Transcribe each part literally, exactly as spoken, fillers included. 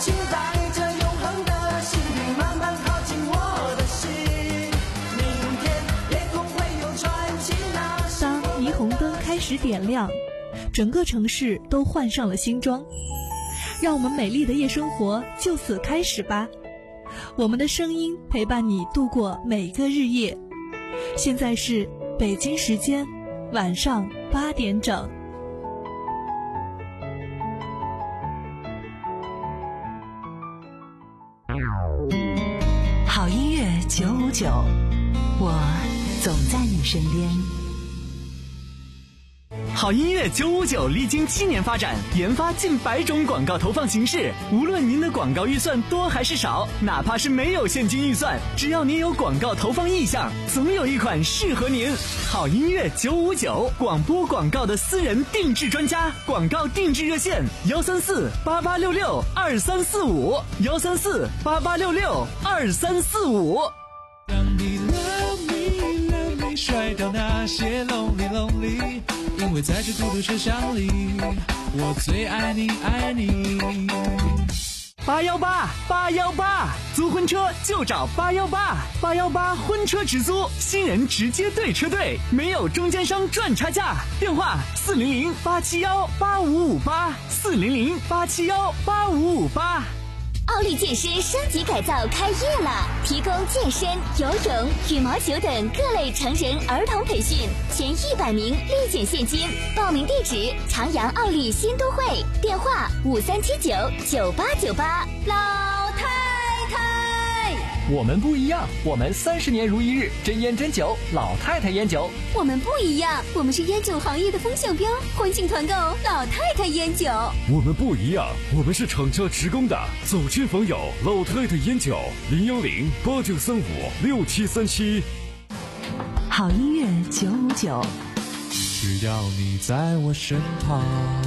期待着永恒的幸运慢慢靠近我的心，明天夜空会有传奇那时候。 当霓虹灯开始点亮，整个城市都换上了新装，让我们美丽的夜生活就此开始吧。我们的声音陪伴你度过每个日夜。现在是北京时间晚上八点整。 好音乐九五九，我总在你身边。 好音乐九五九历经七年发展，研发近百种广告投放形式。无论您的广告预算多还是少，哪怕是没有现金预算，只要您有广告投放意向，总有一款适合您。好音乐九五九，广播广告的私人定制专家，广告定制热线：幺三四八八六六二三四五，幺三四八八六六二三四五。 让你 love me love me， 甩掉那些 lonely lonely。因为在这孤独车厢里，我最爱你爱你。 八幺八八幺八，租婚车就找八幺八，八幺八婚车直租，新人直接对车队，没有中间商赚差价。电话四零零八七幺八五五八，四零零八七幺八五五八。 奥利健身升级改造开业了，提供健身、游泳、羽毛球等各类成人儿童培训，前一百名立减现金。报名地址：长阳奥利新都会，电话五三七九九八九八。老太太， 我们不一样，我们三十年如一日，真烟真酒，老太太烟酒。 我们不一样，我们是烟酒行业的风向标，欢庆团购老太太烟酒。 我们不一样，我们是厂家职工的，走亲访友，老太太烟酒，零幺零八九三五六七三七。 好音乐九五九， 只要你在我身旁。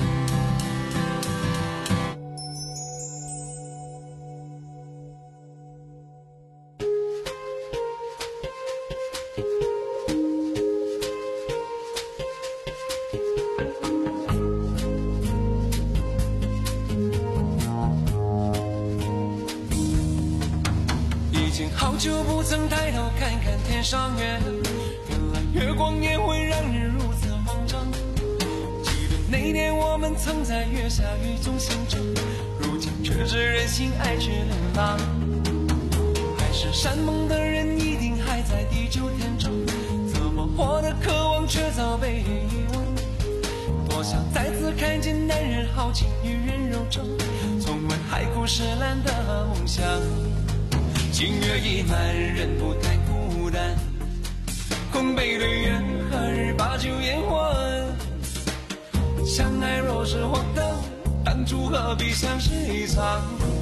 好久不曾抬头看看天上月，原来月光也会让人如此慌张。记得那年我们曾在月下雨中相争，如今却知人心爱却流浪。海誓山盟的人一定还在地久天长，怎么我的渴望却早被遗忘？多想再次看见男人豪情女人柔肠，重温海枯石烂的梦想。情月已满，人不太孤单。空杯对月，何日把酒言欢？相爱若是荒唐，当初何必相识一场？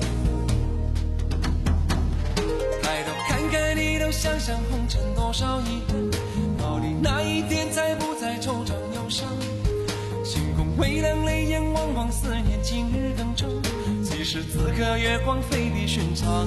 抬头看看你，都想想红尘多少遗憾，到底哪一天才不再惆怅忧伤？星空微亮，泪眼汪汪，思念今日更长。其实此刻月光非比寻常。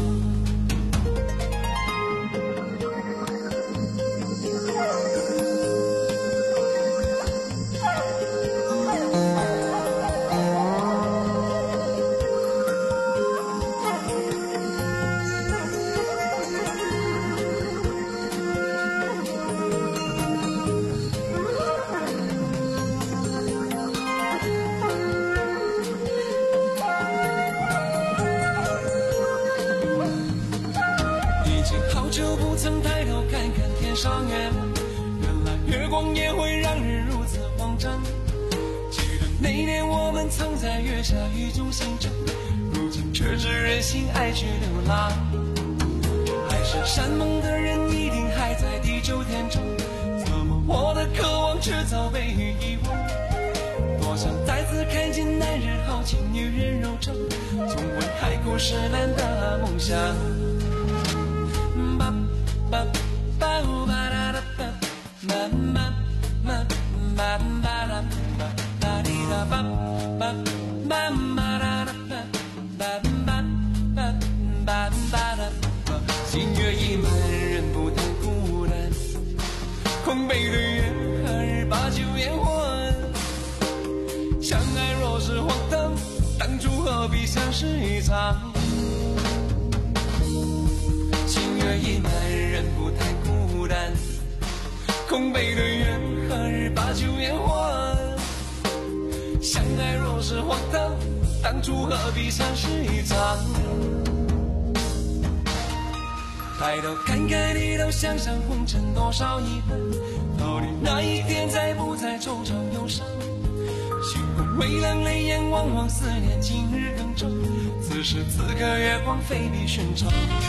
好久不曾抬头看看天上月，原来月光也会让人如此慌张。记得那年我们曾在月下雨中相争，如今却知人心爱却流浪。海誓山盟的人一定还在地久天长，怎么我的渴望却早被遗忘？多想再次看见男人豪情女人柔肠，重温海枯石烂的梦想。ba ba ba da da ba ba ba ba ba ba da ba da di da ba ba ba ba da da ba ba ba ba ba da ba。心月已满，人不太孤单。空杯对月，何日把酒言欢？相爱若是荒唐，当初何必相像是一场情愿一男人不太孤单，空杯对月何日把酒言欢，相爱若是荒唐，当初何必像是一场。抬头看看你都想想红尘多少遗憾，到底哪一天再不再惆怅忧伤，心空微冷泪眼汪汪，思念今日更长，此时此刻月光非比寻常。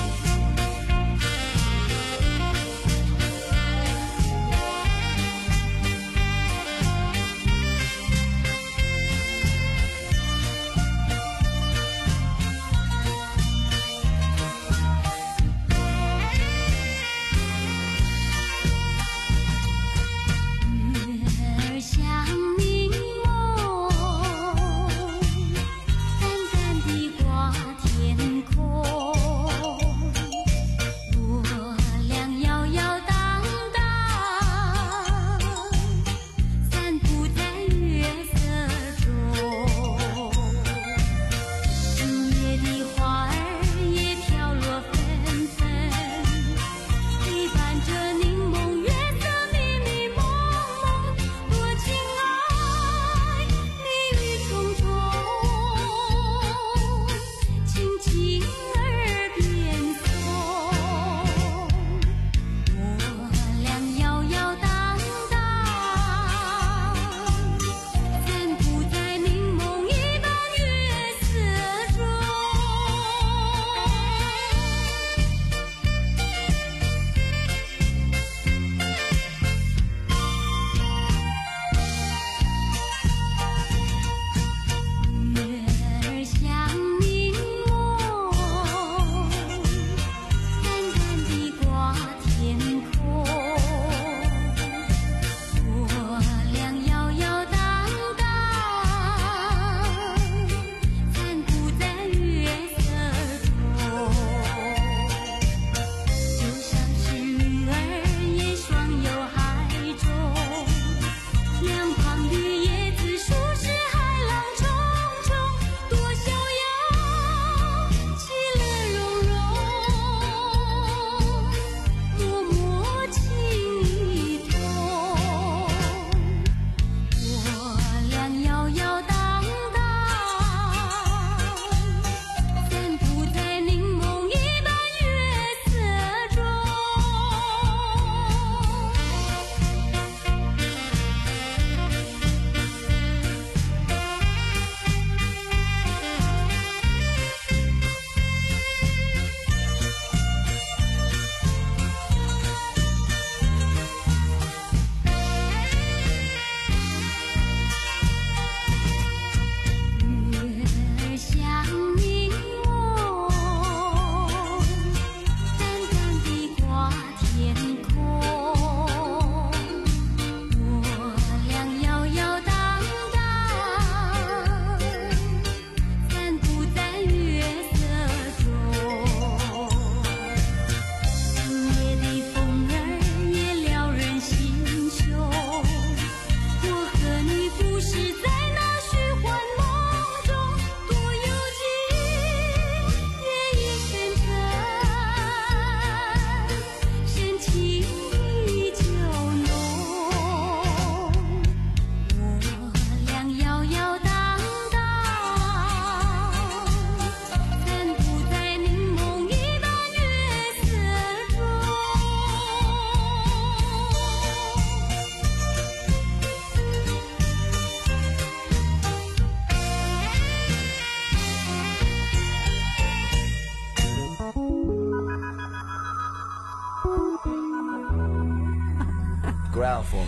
Growl for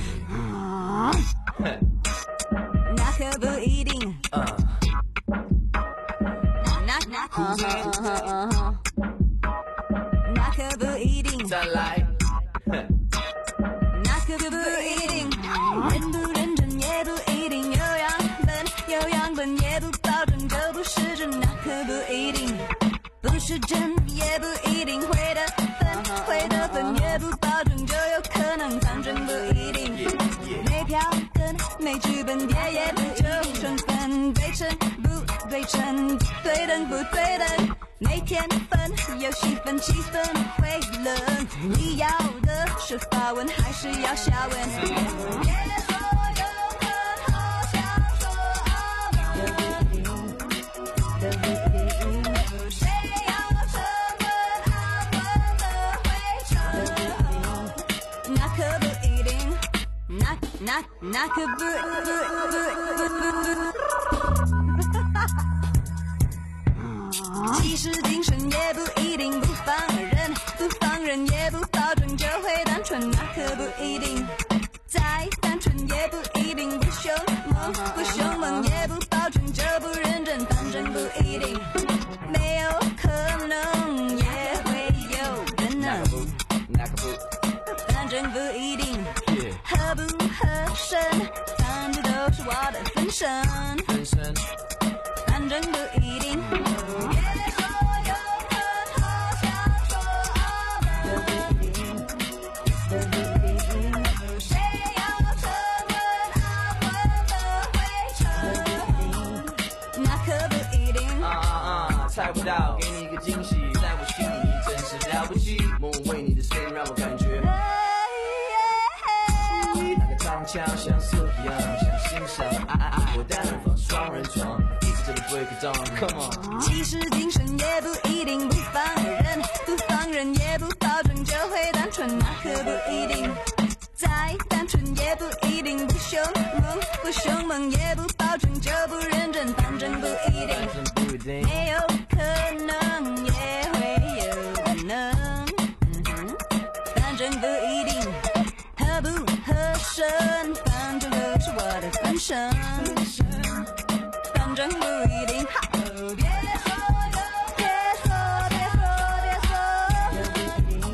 me 那可不一定嗯那那可那可不一定再来那可不一定认不认真也不一定有样本有样本也不保证这不是真那可不一定不是真也不一定会得分会得分也不保证就有可能反正不一定没票根没剧本跌也不就成分对称不对称对的正不对等，每天分有戏份，气氛会冷。你要的是发文还是要下文？别说有很好想说啊，谁也要成为他们的蛔虫，那可不一定，那那那可不不不不不。其实精神也不一定不放人，不放人也不保证就会单纯，那可不一定。再单纯也不一定不凶猛，不凶猛也不保证就不认真，反正不一定。没有可能也会有人能，反正不一定。合不合身，反正都是我的分身，反正不一定。 猜不到，给你一个惊喜，在我心里真是了不起。莫为你的声音让我感觉，那个长枪像色一样，想欣赏爱爱爱，我单人房双人床，一直这里 break it down，come on。 其实精神也不一定不放人，不放人也不保证就会单纯，那可不一定。再单纯也不一定不凶猛，不凶猛也不保证就不认真，反正不一定。没有可能也会有可能，嗯哼，反正不一定。合不合身，反正都是我的分身，反正不一定。别说别说别说别说，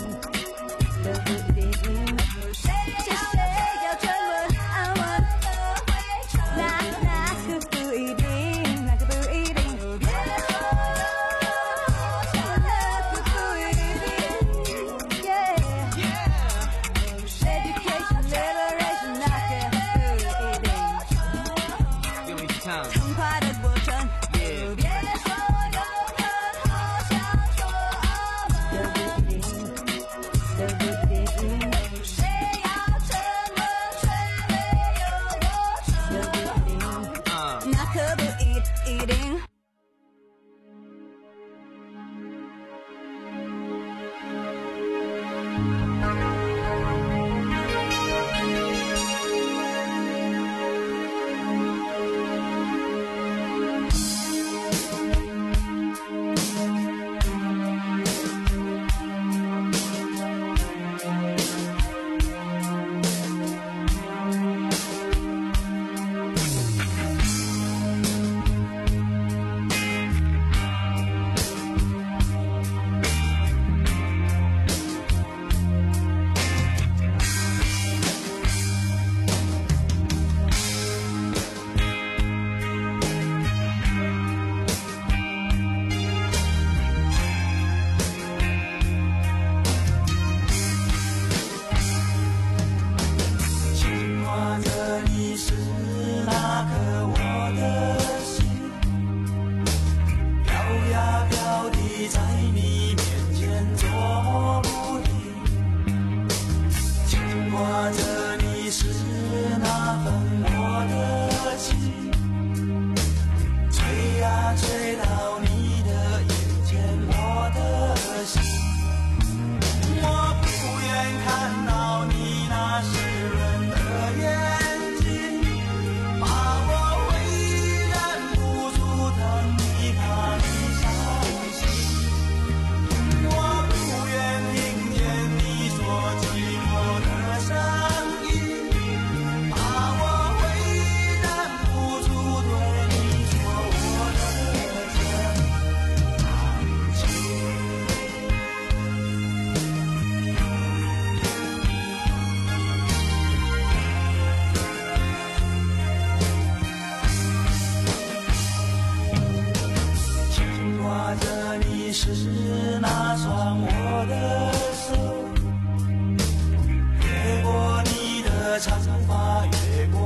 谁谁要沉稳安稳，那那可不一定，那可不一定。痛快的过程，别说有很好想说啊，谁要沉稳却没有过程，那可不一定。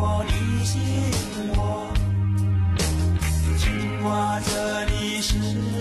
这里是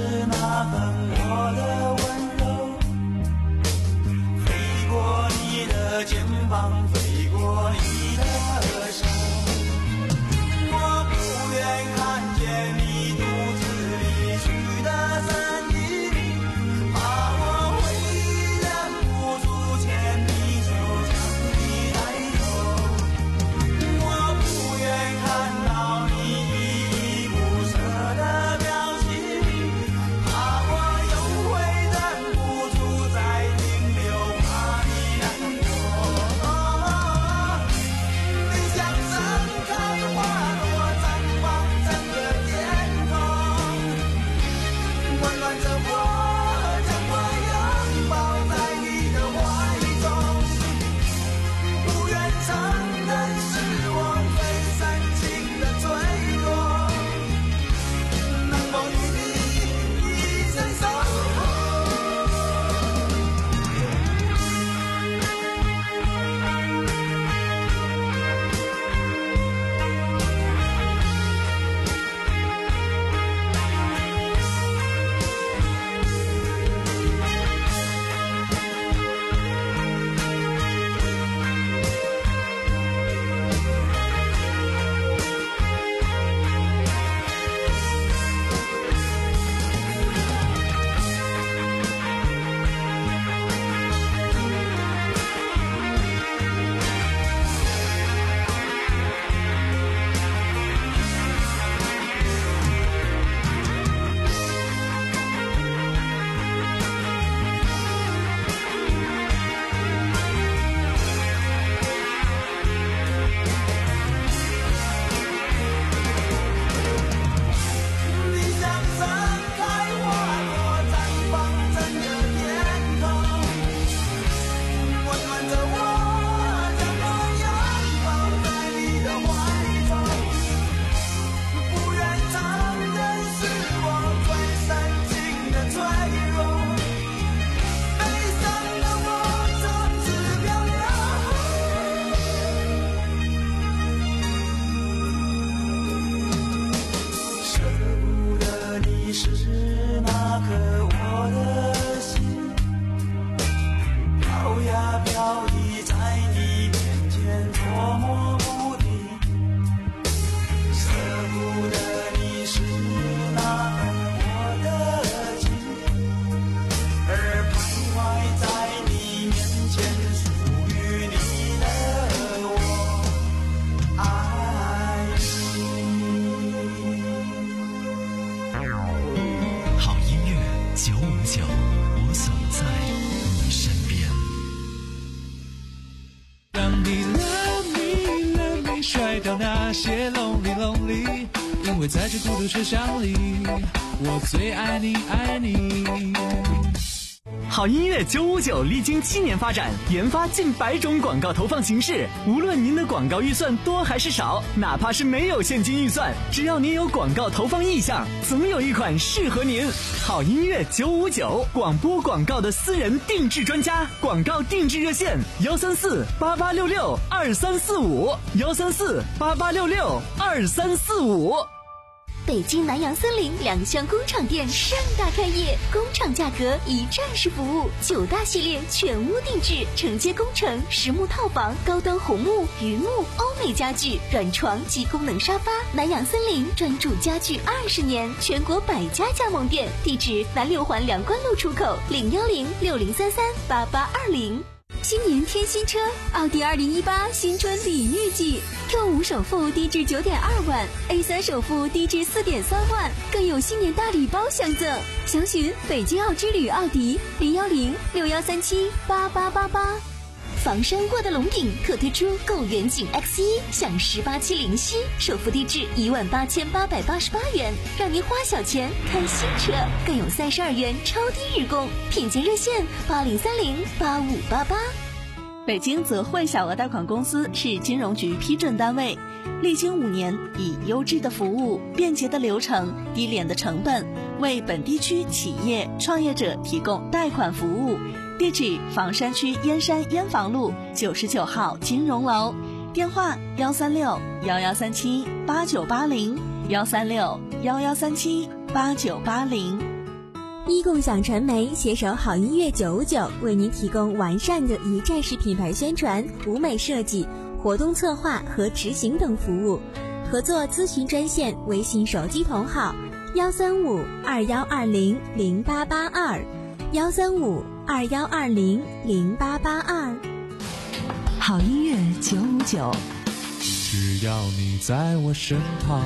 因为在这孤独车厢里，我最爱你爱你。 好音乐九五九历经七年发展，研发近百种广告投放形式。无论您的广告预算多还是少，哪怕是没有现金预算，只要您有广告投放意向，总有一款适合您。好音乐九五九，广播广告的私人定制专家，广告定制热线：幺三四八八六六二三四五，幺三四八八六六二三四五。 北京南洋森林两厢工厂店盛大开业，工厂价格一站式服务，九大系列全屋定制，承接工程、实木套房、高端红木、榆木、欧美家具、软床及功能沙发。南洋森林专注家具二十年，全国百家加盟店，地址南六环梁关路出口零幺零六零三三八八二零。新年添新车，奥迪二零一八新春礼遇季 ，Q 五首付低至九点二万 ，A 三首付低至四点三万，更有新年大礼包相赠。详询北京奥之旅奥迪零幺零六幺三七八八八八。房山过的龙顶特推出购远景 X 一 享十八期零息，首付低至一万八千八百八十八元，让您花小钱看新车，更有三十二元超低日供，品鉴热线八零三零八五八八。 北京泽汇小额贷款公司是金融局批准单位，历经五年，以优质的服务、便捷的流程、低廉的成本，为本地区企业创业者提供贷款服务。地址：房山区燕山燕房路九十九号金融楼，电话：幺三六幺幺三七八九八零，幺三六幺幺三七八九八零。 一共享传媒携手好音乐九五九，为您提供完善的一站式品牌宣传、舞美设计、活动策划和执行等服务。合作咨询专线：微信手机同号幺三五二幺二零零八八二，幺三五二幺二零零八八二。 好音乐九五九， 只要你在我身旁。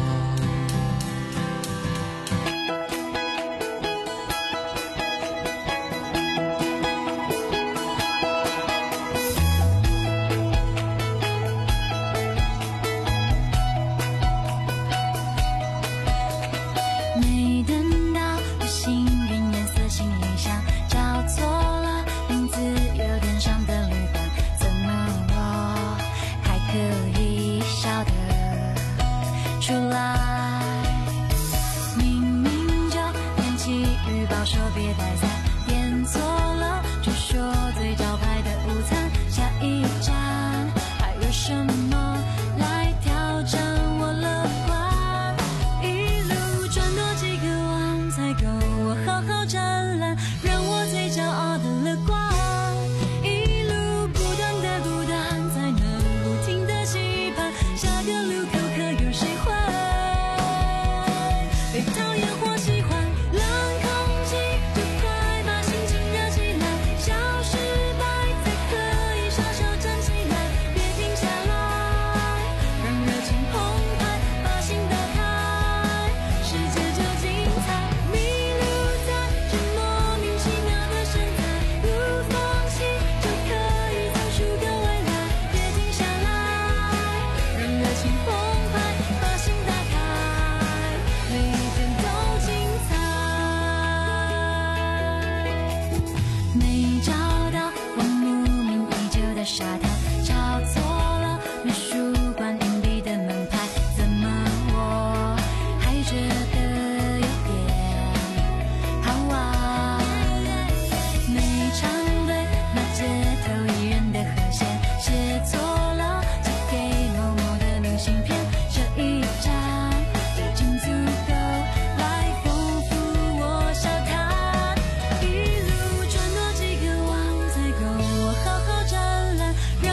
让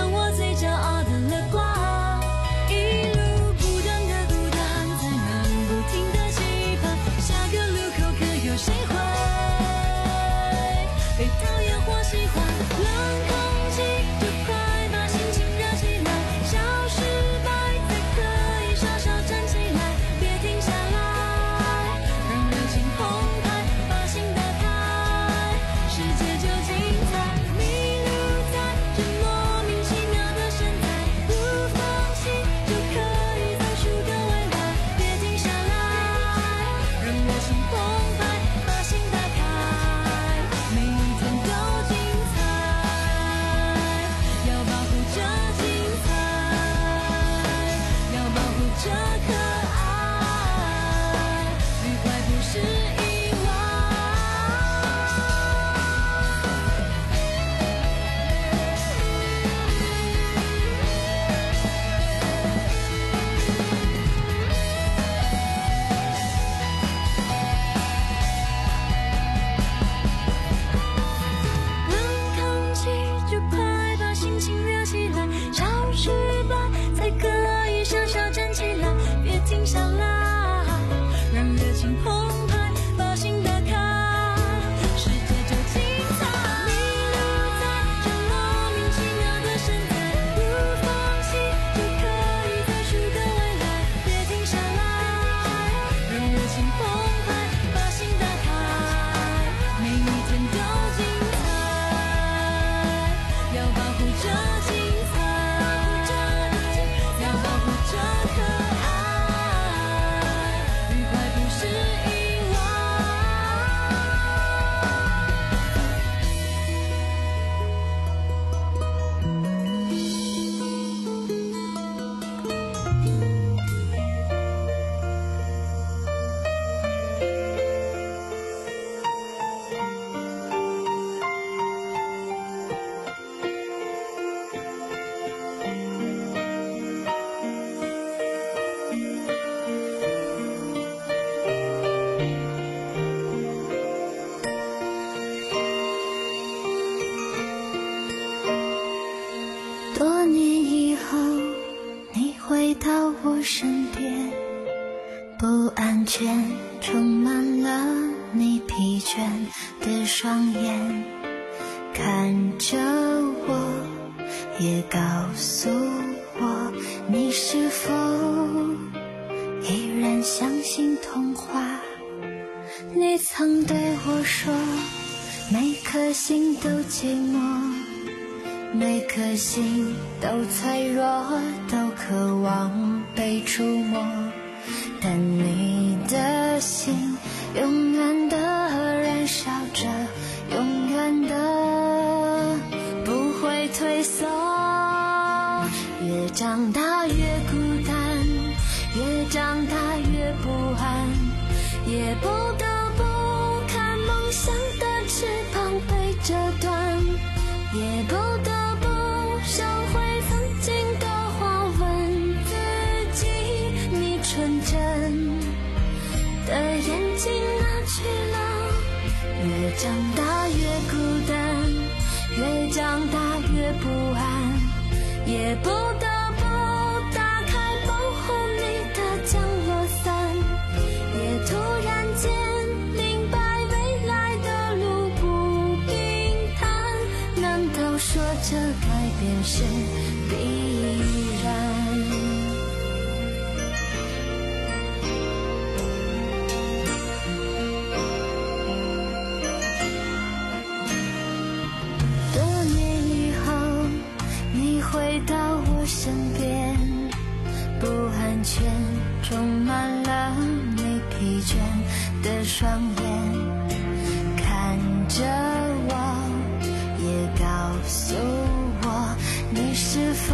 身边，不安全充满了你疲倦的双眼，看着我，也告诉我，你是否依然相信童话？你曾对我说，每颗心都寂寞，每颗心都脆弱，都渴望被触摸，但你的心永远的燃烧着，永远的不会退缩。越长大越孤单，越长大越不安，也不得不看梦想的翅膀被折断，也不得不收回曾经的话，问自己，你纯真的眼睛哪去了？越长大越孤单，越长大越不安，也不得不打开保护你的降落伞，也突然间明白未来的路不平坦，难道说这改变是必然？多年以后你回到我身边，不安全充满了你疲倦的双眼，看着我，也告诉我，你是否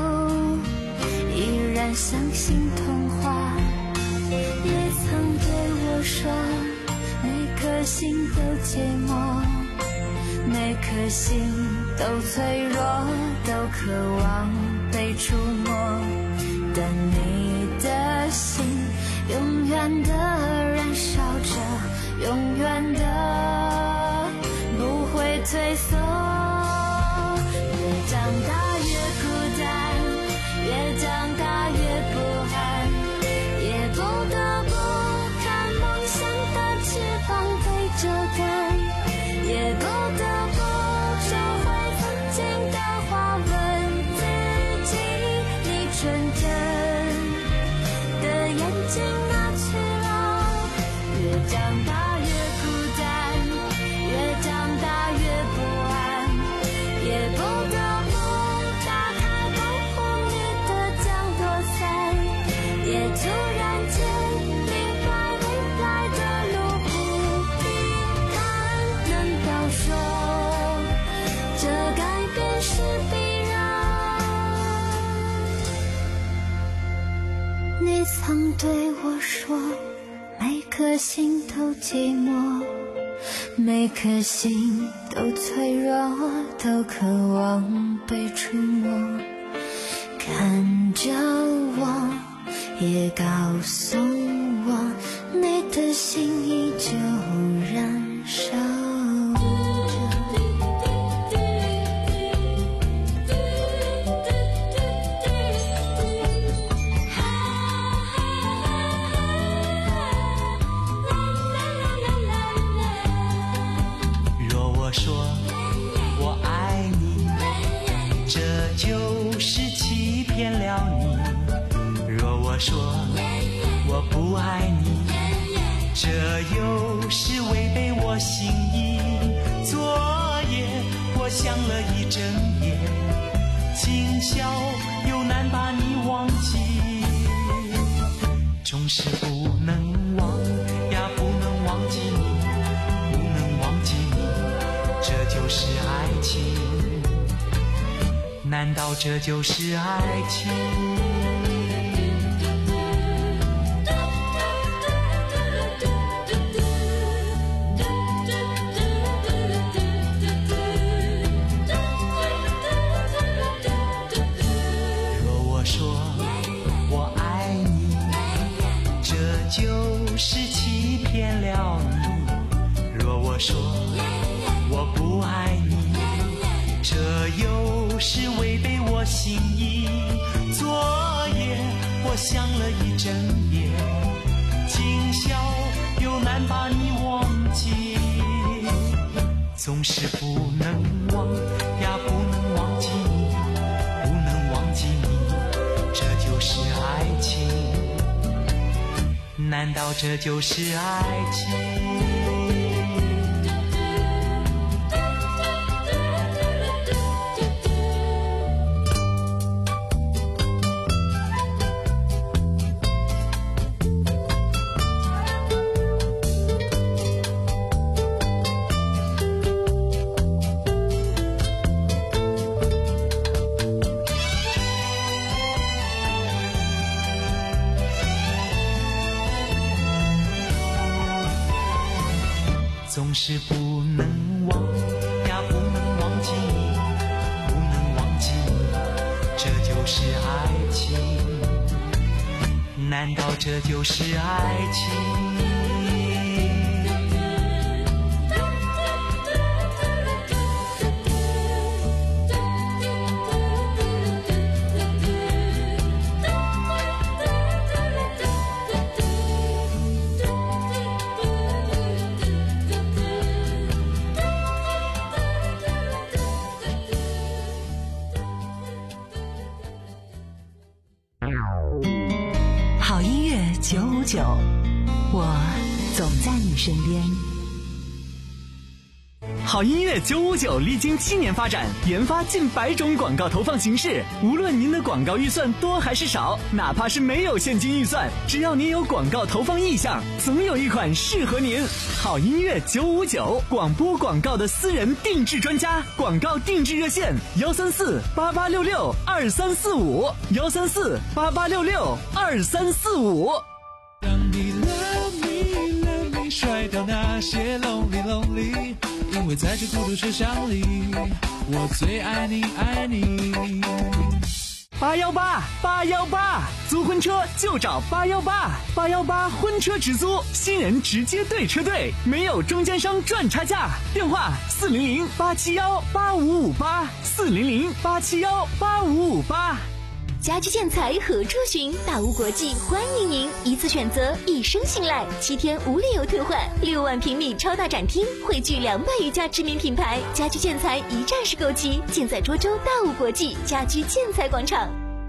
依然相信童话？你曾对我说，每颗心都寂寞，每颗心都脆弱，都渴望被触摸，但你的心永远的燃烧着，永远的不会退缩。越长大越孤单，越长大越不安，也不得不看梦想的翅膀被折断，也不得不收回曾经的话，问自己，你纯真的眼睛哪去了？越长大越孤单，越长大越不安，也不得不打开保护你的降落伞，也突然间明白未来的路不平坦，难道说这改变是必然？你曾对我说，每颗心都寂寞，每颗心都脆弱，都渴望被触摸，看着我，也告诉我，你的心依旧燃烧着。 若我说我爱你，这就是欺骗了你；若我说我不爱你，这又是违背我心意。昨夜我想了一整夜，今宵又难把你忘记，总是不能忘呀，不能忘记你，不能忘记你，这就是爱情，难道这就是爱情？就是欺骗了你。若我说我不爱你，这又是违背我心意。昨我想了一整夜，今宵又难把你忘记，总是不能忘呀，不能忘记你，不能忘记你，这就是爱情，难道这就是爱情？总是不能忘呀，不能忘记你，不能忘记你，这就是爱情，难道这就是爱情？ 好音乐九五九，我总在你身边。 好音乐九五九历经七年发展，研发近百种广告投放形式。无论您的广告预算多还是少，哪怕是没有现金预算，只要您有广告投放意向，总有一款适合您。好音乐九五九，广播广告的私人定制专家，广告定制热线：幺三四八八六六二三四五，幺三四八八六六二三四五。 当你 love me love me 甩掉那些 lonely lonely， 因为在这孤独车厢里，我最爱你爱你。 八幺八八幺八，租婚车就找八幺八，八幺八婚车直租，新人直接对车队，没有中间商赚差价。电话四零零八七幺八五五八，四零零八七幺八五五八。 家居建材何处寻？大屋国际欢迎您，一次选择，一生信赖，七天无理由退换，六万平米超大展厅，汇聚两百余家知名品牌，家居建材一站式购齐，建在涿州大屋国际家居建材广场。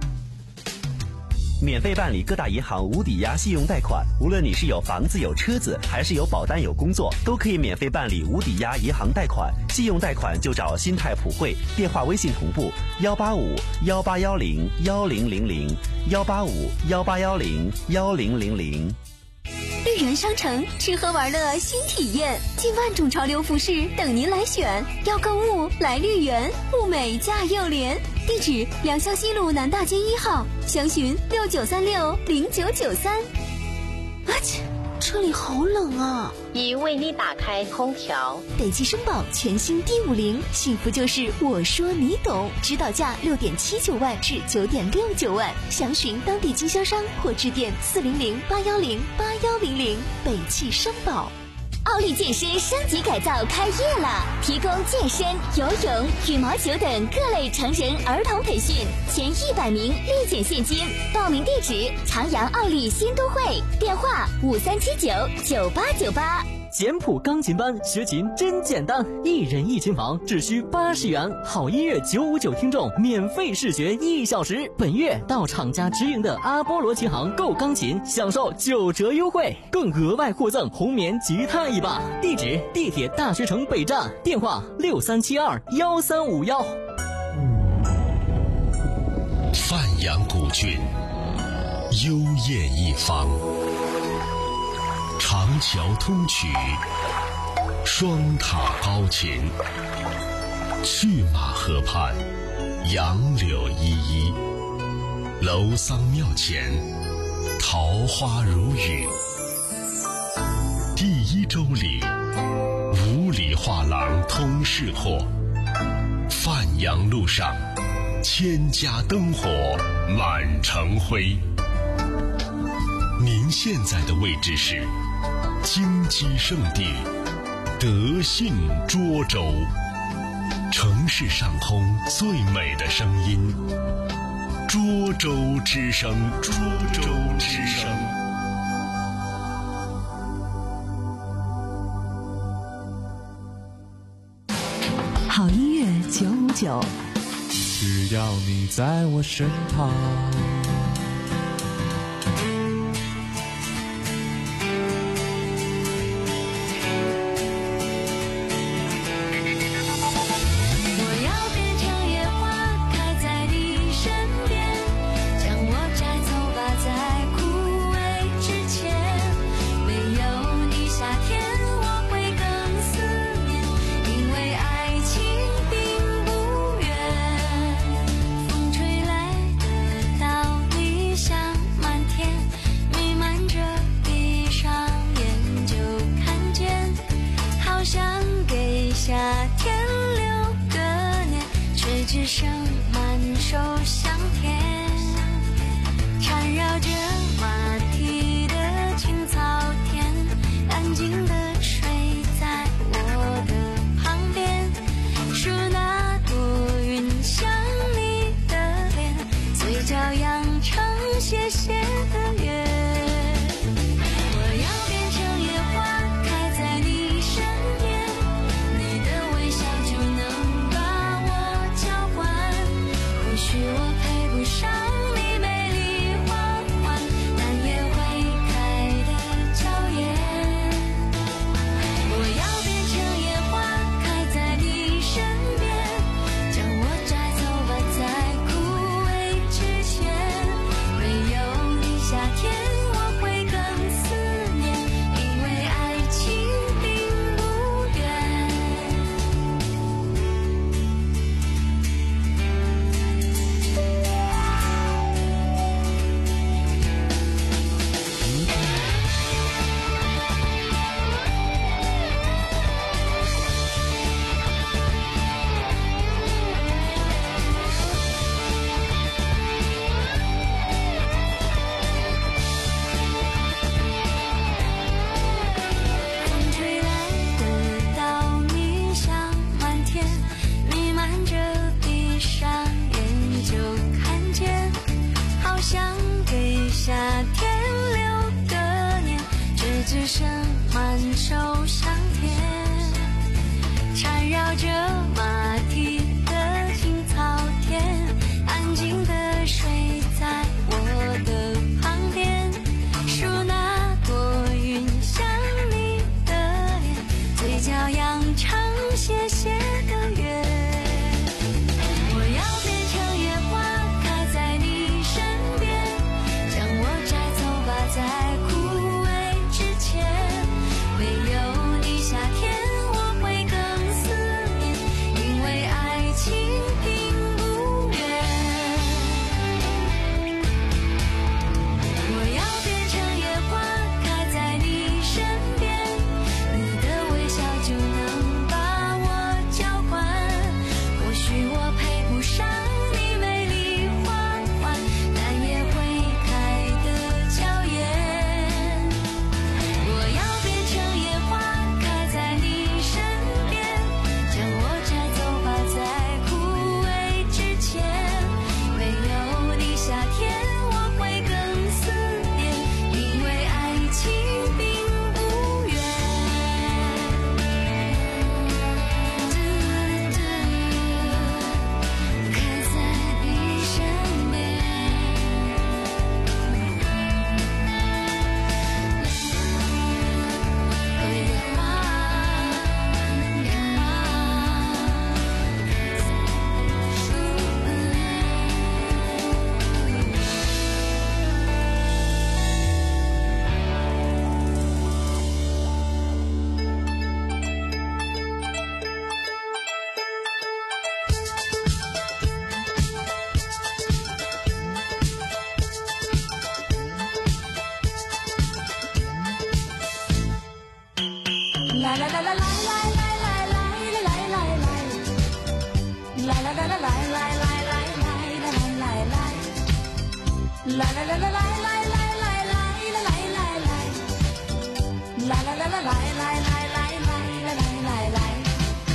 免费办理各大银行无抵押信用贷款，无论你是有房子有车子，还是有保单有工作，都可以免费办理无抵押银行贷款。信用贷款就找新泰普惠，电话微信同步幺八五幺八幺零幺零零零幺八五幺八幺零幺零零零。 绿园商城吃喝玩乐新体验，近万种潮流服饰等您来选。要购物来绿园，物美价又廉。地址：良乡西路南大街一号，详询六九三六零九九三。啊切，这里好冷啊！ 已为你打开空调。 北汽绅宝全新 D 五零，幸福就是我说你懂，指导价六点七九万至九点六九万，详询当地经销商或致电四零零八幺零八幺零零。北汽绅宝。奥利健身升级改造开业了，提供健身、游泳、羽毛球等各类成人儿童培训，前一百名立减现金。报名地址：长阳奥利新都会，电话五三七九九八九八。 简谱钢琴班学琴真简单，一人一琴房只需八十元。好音乐九五九听众免费试学一小时。本月到厂家直营的阿波罗琴行购钢琴，享受九折优惠，更额外获赠红棉吉他一把。地址：地铁大学城北站，电话六三七二幺三五幺。 范阳古郡，幽艳一方。长桥通衢，双塔高琴，去马河畔，杨柳依依，楼桑庙前，桃花如雨。第一周里，五里画廊通市货，范阳路上，千家灯火满城辉。您现在的位置是金鸡圣地德信涿州，城市上空最美的声音， 涿州之声，涿州之声。 好音乐九五九， 只要你在我身旁。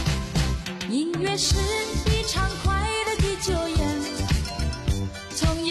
音乐是一场快乐的酒宴，从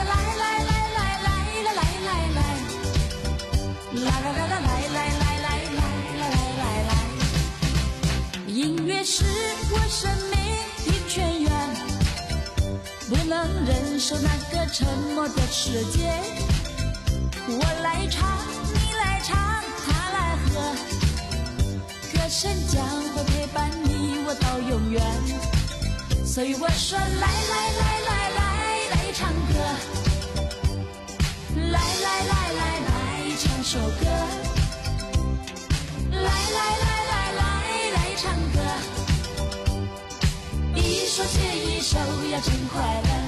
啦来来来来来来来来来，啦啦啦啦来来来来来来来来来。音乐是我生命的泉源，不能忍受那个沉默的世界。我来唱，你来唱，他来和，歌声将会陪伴你我到永远。所以我说来来来来来来唱歌，来来来来来唱首歌，来来来来来来唱歌，一首接一首呀真快乐。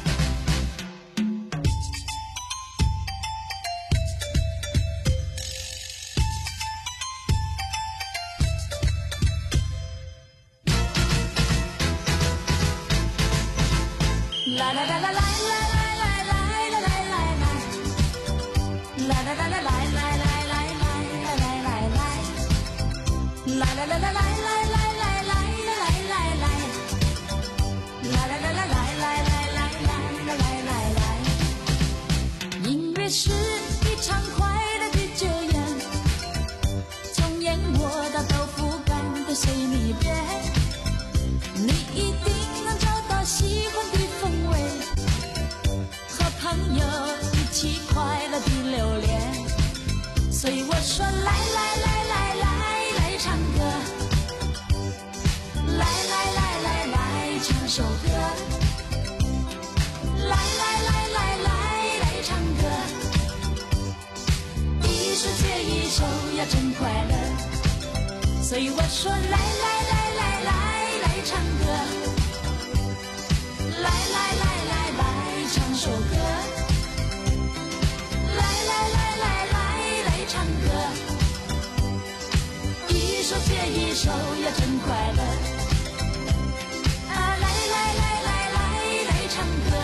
啦啦啦啦来来来来来来来来来，啦啦啦啦来来来来来来来来来，啦啦啦啦来来来来来来来来，啦啦啦啦来来来来来来来来。音乐是一场快乐的酒宴，从燕窝到豆腐干都随你便，你一定能找到喜欢的风味，和朋友一起快乐的流连。所以我说来来来来来来唱歌，来来来来来唱首歌，来来来来来来唱歌，一首接一首呀真快乐。所以我说来来来来来来唱歌，来来来来来唱首歌，来来来来来来唱歌，一首接一首呀真快乐。啊，来来来来来来唱歌，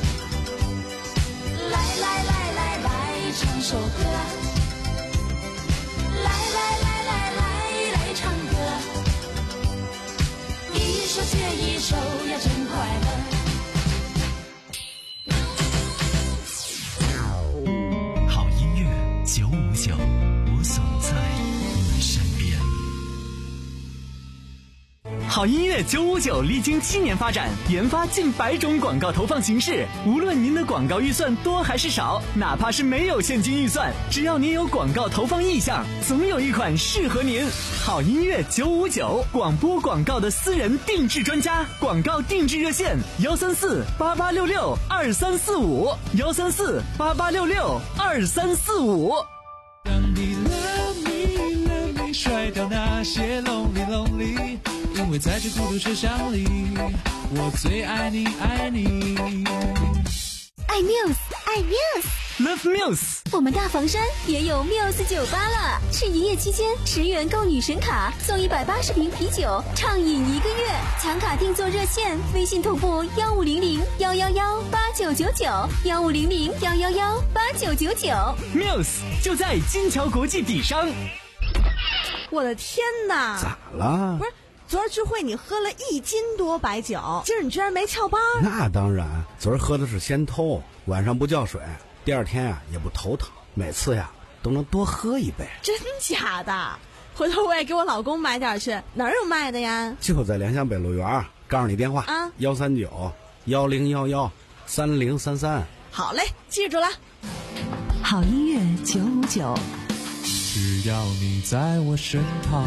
来来来来来唱首歌，来来来来来来唱歌，一首接一首呀真快乐。 九五九，我总在你身边。好音乐九五九历经七年发展，研发近百种广告投放形式。无论您的广告预算多还是少，哪怕是没有现金预算，只要您有广告投放意向，总有一款适合您。好音乐九五九，广播广告的私人定制专家，广告定制热线幺三四八八六六二三四五幺三四八八六六二三四五。 让你 love me love me 甩掉那些 lonely lonely， 因为在这孤独车厢里，我最爱你爱你。 爱 Muse 爱 Muse Love Muse， 我们大房山也有 Muse 酒吧了，是营业期间十元购女神卡送一百八十瓶啤酒，畅饮一个月。抢卡定做热线，微信同步幺五零零幺幺幺八九九九幺五零零幺幺幺八九九九。 Muse 就在金桥国际底商。 我的天哪！ 咋了？ 不是。昨儿聚会你喝了一斤多白酒，今儿你居然没翘班？ 那当然，昨儿喝的是仙偷，晚上不叫水，第二天呀、啊、也不头疼，每次呀都能多喝一杯。 真假的？回头我也给我老公买点去，哪儿有卖的呀？ 就在联想北路园，告诉你电话啊，幺三九幺零幺幺三零三三。 好嘞，记住了。 好音乐九五九， 只要你在我身旁。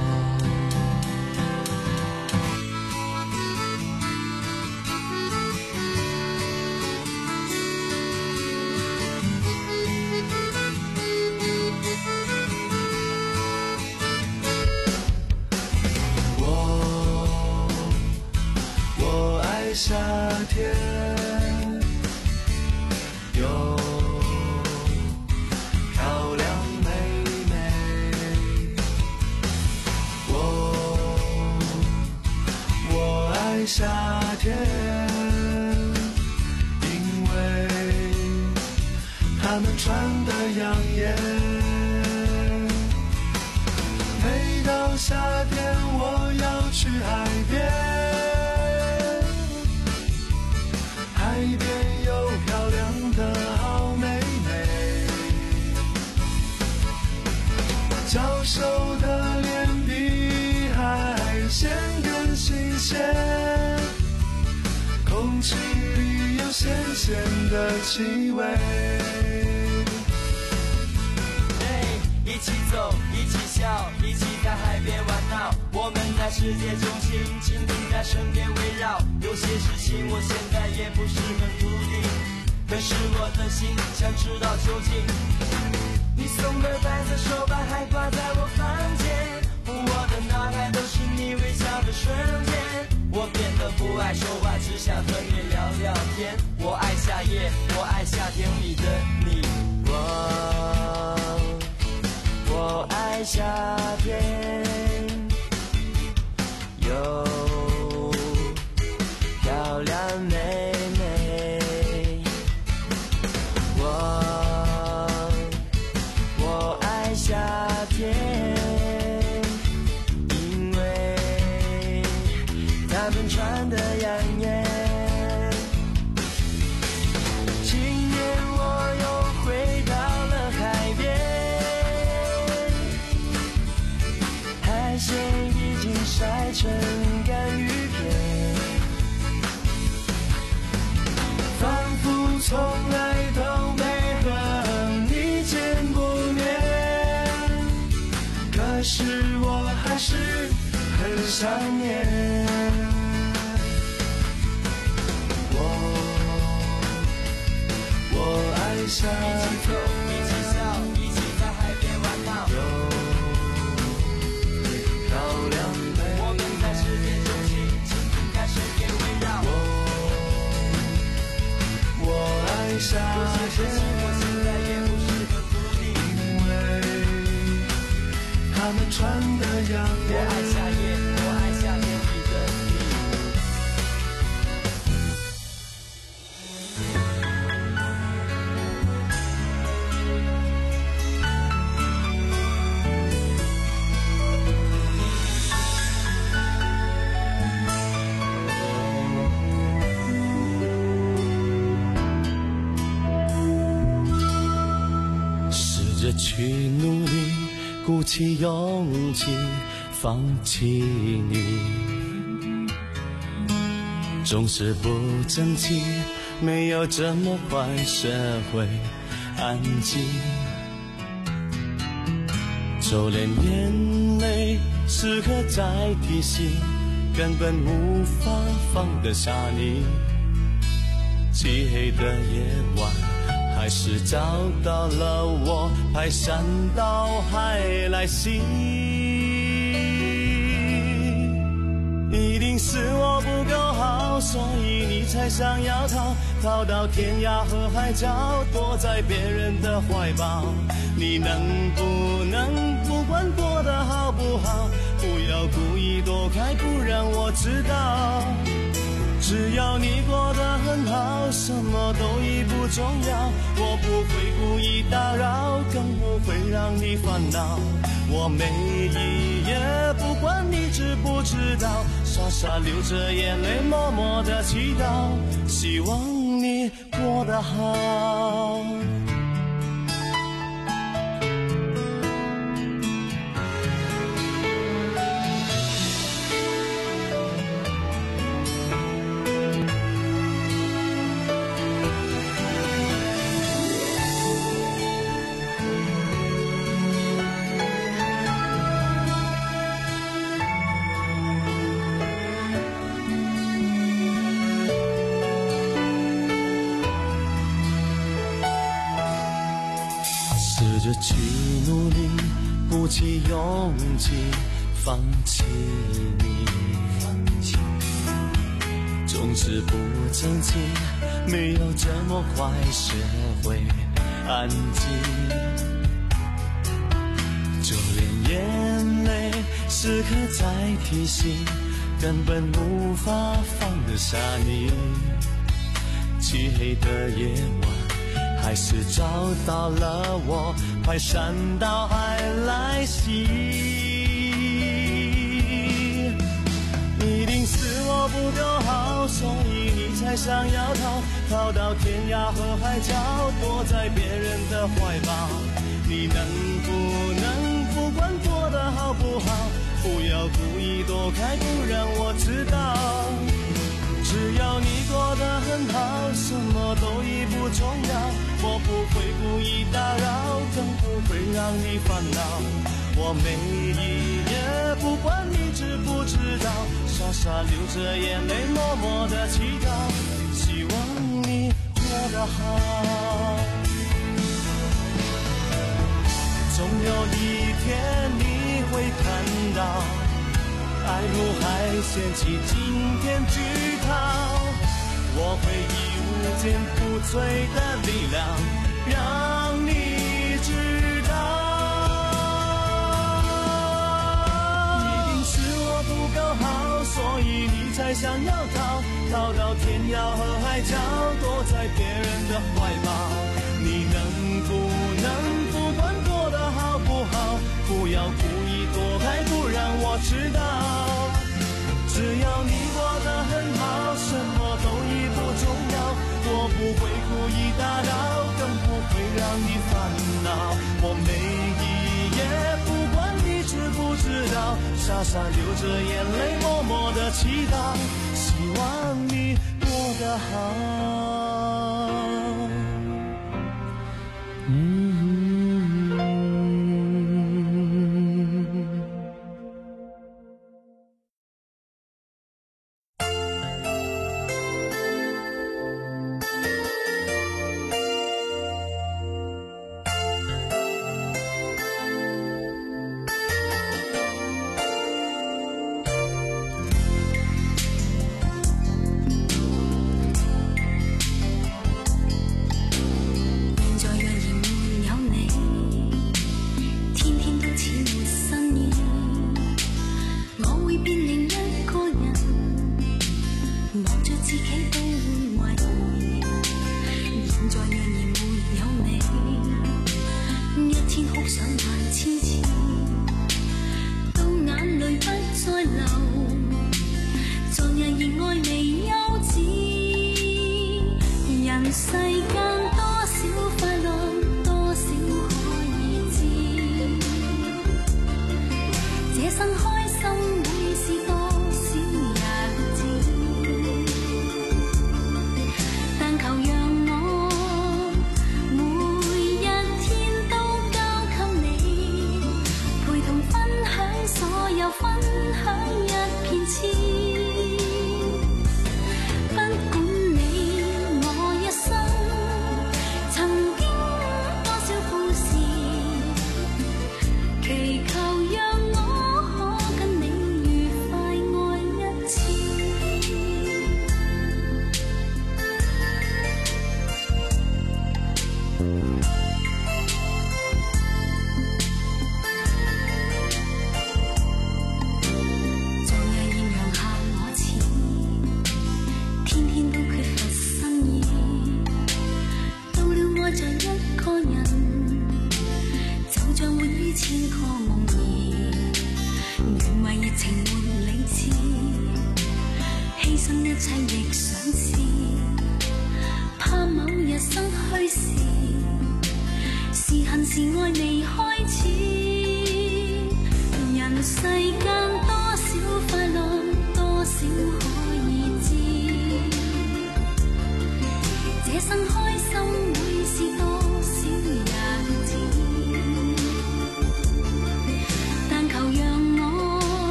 夏天，有漂亮妹妹。我我爱夏天，因为她们穿得养眼。每到夏天，我要去海边，海边有漂亮的好妹妹，娇羞的脸比海鲜更新鲜，空气里有咸咸的气味。 一起走，一起笑，一起在海边玩闹。我们在世界中心，蜻蜓在身边围绕。有些事情我现在也不是很笃定，可是我的心想知道究竟。你送的白色手办还挂在我房间，我的脑海都是你微笑的瞬间。我变得不爱说话，只想和你聊聊天。我爱夏夜，我爱夏天里的你。我我爱夏天，有漂亮妹妹。我我爱夏天，因为她们穿得养眼。今年我又回到了海边，海鲜已经晒成干鱼片，仿佛从来都没和你见过面，可是我还是很想念。我我爱夏天，一起笑，一起在海边玩闹。我们在世界中心，蜻蜓在身边围绕。我我爱夏天，我现在也不是很笃定，因为他们穿得养眼。我爱夏夜，我爱夏天里的你。 去努力，鼓起勇气，放弃你，总是不争气，没有这么快学会安静，就连眼泪时刻在提醒，根本无法放得下你。漆黑的夜晚，还是找到了我，排山倒海来袭。一定是我不够好，所以你才想要逃，逃到天涯和海角，躲在别人的怀抱。你能不能不管过得好不好，不要故意躲开，不让我知道。只要你过得很好，什么都已不重要，我不会故意打扰，更不会让你烦恼。我每一夜不管你知不知道，傻傻流着眼泪，默默的祈祷，希望你过得好。试着去努力，鼓起勇气，放弃你， 总是不争气，没有这么快学会安静。就连眼泪时刻在提醒，根本无法放得下你。漆黑的夜晚，还是找到了我，排山倒海来袭。一定是我不够好，所以你才想要逃，逃到天涯和海角，躲在别人的怀抱。你能不能不管过得好不好，不要故意躲开，不让我知道。只要你过得很好，什么都已不重要，我不会故意打扰，更不会让你烦恼。我每一夜不管你知不知道，傻傻流着眼泪，默默的祈祷，希望你过得好。总有一天你会看到，爱怒海掀起惊天巨涛，我会以无坚不摧的力量让你知道。一定是我不够好，所以你才想要逃，逃到天涯和海角，躲在别人的怀抱。你能不能不管过得好不好，不要故意躲开，不让我知道。只要你过得很好，什么都已不重要，我不会故意打扰，更不会让你烦恼。我每一夜不管你知不知道，傻傻流着眼泪，默默的祈祷，希望你过得好。嗯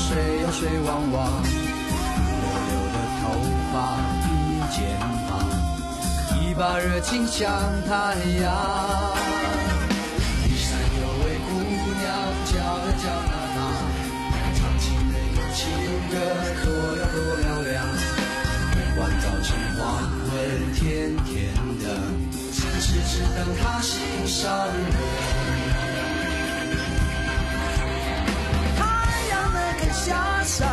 水摇水汪汪，溜溜的头发与肩膀，一把热情像太阳。一山有位姑娘叫呀叫娜娜，唱起那个情歌多呀多嘹亮。每晚早晨黄昏甜甜的，痴痴等她心上人。太阳能够下山，